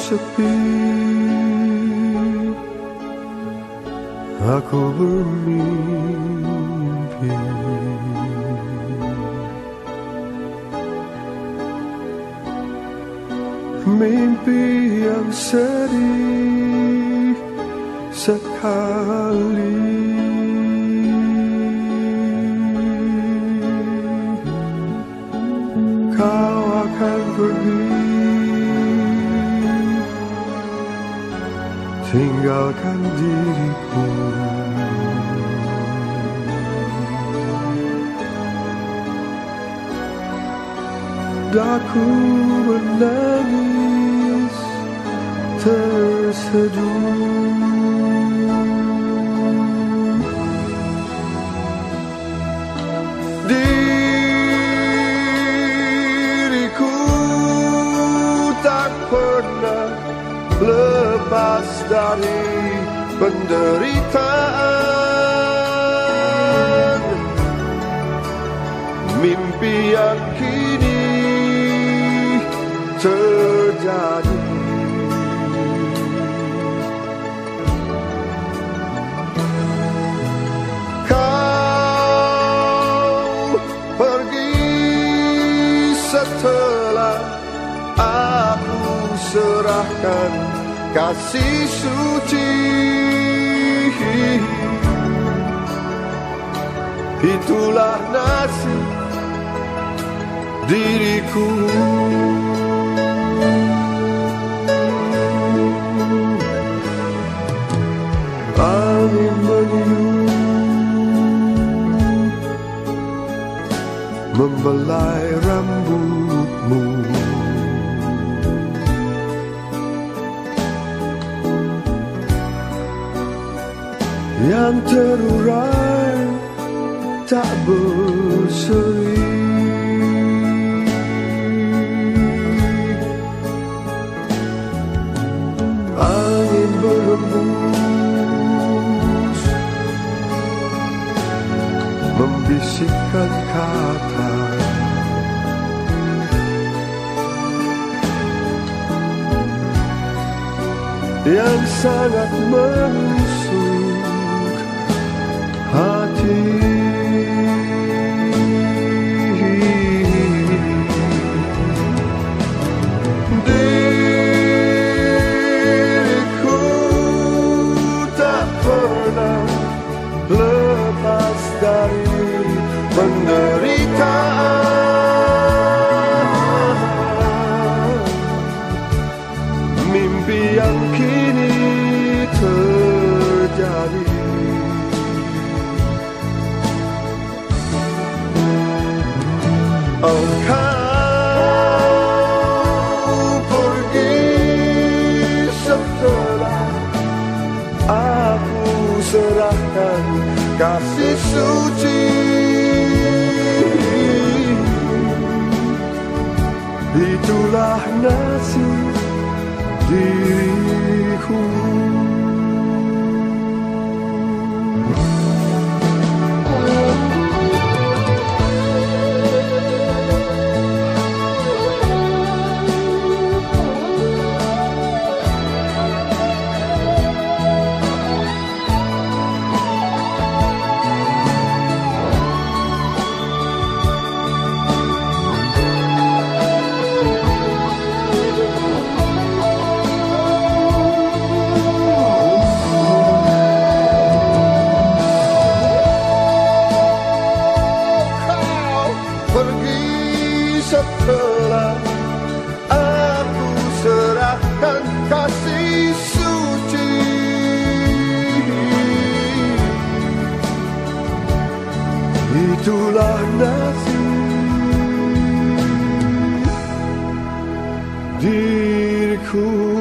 sepi, aku bermimpi. Mimpi yang sedih sekali. Kau akan pergi, tinggalkan diriku. Daku menangis terseduh. Diriku tak pernah lepas dari penderitaan. Mimpi yang kini terjadi. Kau pergi setelah aku serahkan kasih suci. Itulah nasib diriku. Angin meniup membelai rambutmu. Yang terurai tak berseri. Angin berembus membisikkan kata. Yang sangat menusuk hati. Diriku tak pernah lepas dari penderitaan. Mimpi yang kini terjadi. Kau pergi setelah aku serahkan kasih suci. Itulah nasib diriku. Setelah aku serahkan kasih suci. Itulah nasib diriku.